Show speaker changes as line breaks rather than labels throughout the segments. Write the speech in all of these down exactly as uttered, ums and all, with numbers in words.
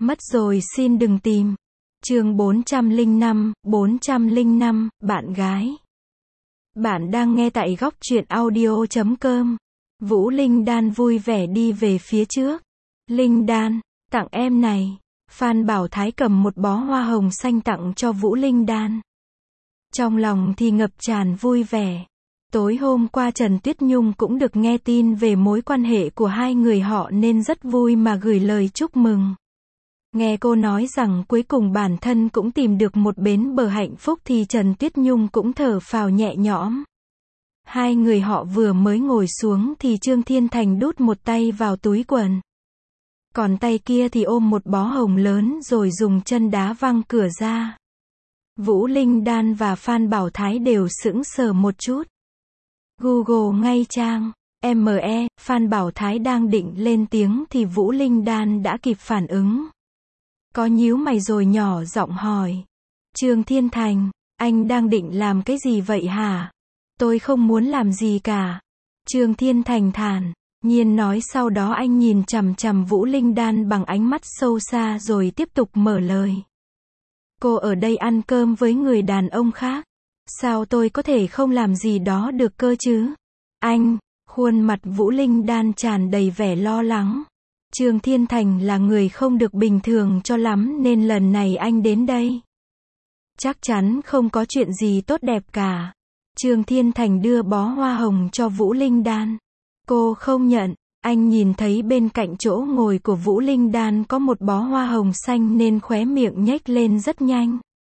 Mất rồi xin đừng tìm. Chương bốn trăm lẻ năm, bốn trăm lẻ năm, bạn gái. Bạn đang nghe tại góc truyện audio chấm com. Vũ Linh Đan vui vẻ đi về phía trước. Linh Đan, tặng em này. Phan Bảo Thái cầm một bó hoa hồng xanh tặng cho Vũ Linh Đan. Trong lòng thì ngập tràn vui vẻ. Tối hôm qua Trần Tuyết Nhung cũng được nghe tin về mối quan hệ của hai người họ nên rất vui mà gửi lời chúc mừng. Nghe cô nói rằng cuối cùng bản thân cũng tìm được một bến bờ hạnh phúc thì Trần Tuyết Nhung cũng thở phào nhẹ nhõm. Hai người họ vừa mới ngồi xuống thì Trương Thiên Thành đút một tay vào túi quần. Còn tay kia thì ôm một bó hồng lớn rồi dùng chân đá văng cửa ra. Vũ Linh Đan và Phan Bảo Thái đều sững sờ một chút. Google ngay trang. em e, Phan Bảo Thái đang định lên tiếng thì Vũ Linh Đan đã kịp phản ứng. Có nhíu mày rồi nhỏ giọng hỏi. Trương Thiên Thành, anh đang định làm cái gì vậy hả? Tôi không muốn làm gì cả. Trương Thiên Thành thản nhiên nói, sau đó anh nhìn chằm chằm Vũ Linh Đan bằng ánh mắt sâu xa rồi tiếp tục mở lời. Cô ở đây ăn cơm với người đàn ông khác. Sao tôi có thể không làm gì đó được cơ chứ? Anh, khuôn mặt Vũ Linh Đan tràn đầy vẻ lo lắng. Trương Thiên Thành là người không được bình thường cho lắm nên lần này anh đến đây. Chắc chắn không có chuyện gì tốt đẹp cả. Trương Thiên Thành đưa bó hoa hồng cho Vũ Linh Đan. Cô không nhận. Anh nhìn thấy bên cạnh chỗ ngồi của Vũ Linh Đan có một bó hoa hồng xanh nên khóe miệng nhếch lên rất nhanh.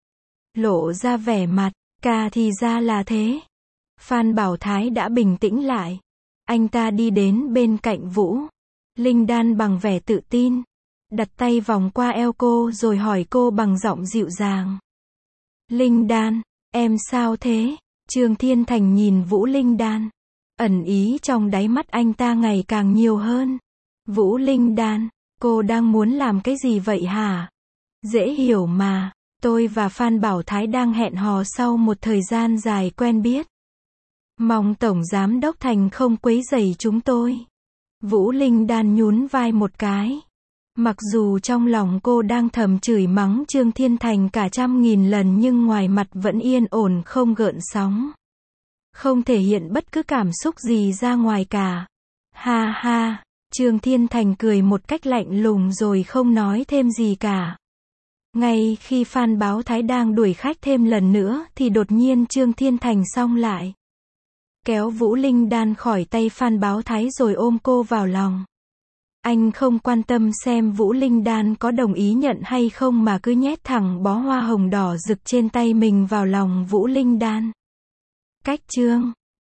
Lộ ra vẻ mặt, ca thì ra là thế. Phan Bảo Thái đã bình tĩnh lại. Anh ta đi đến bên cạnh Vũ Linh Đan bằng vẻ tự tin. Đặt tay vòng qua eo cô rồi hỏi cô bằng giọng dịu dàng. Linh Đan, em sao thế? Trương Thiên Thành nhìn Vũ Linh Đan. Ẩn ý trong đáy mắt anh ta ngày càng nhiều hơn. Vũ Linh Đan, cô đang muốn làm cái gì vậy hả? Dễ hiểu mà, tôi và Phan Bảo Thái đang hẹn hò sau một thời gian dài quen biết. Mong Tổng Giám Đốc Thành không quấy rầy chúng tôi. Vũ Linh Đan nhún vai một cái. Mặc dù trong lòng cô đang thầm chửi mắng Trương Thiên Thành cả trăm nghìn lần nhưng ngoài mặt vẫn yên ổn không gợn sóng. Không thể hiện bất cứ cảm xúc gì ra ngoài cả. Ha ha, Trương Thiên Thành cười một cách lạnh lùng rồi không nói thêm gì cả. Ngay khi Phan Bảo Thái đang đuổi khách thêm lần nữa thì đột nhiên Trương Thiên Thành xông lại. Kéo Vũ Linh Đan khỏi tay Phan Bảo Thái rồi ôm cô vào lòng. Anh không quan tâm xem Vũ Linh Đan có đồng ý nhận hay không mà cứ nhét thẳng bó hoa hồng đỏ rực trên tay mình vào lòng Vũ Linh Đan. Cách chương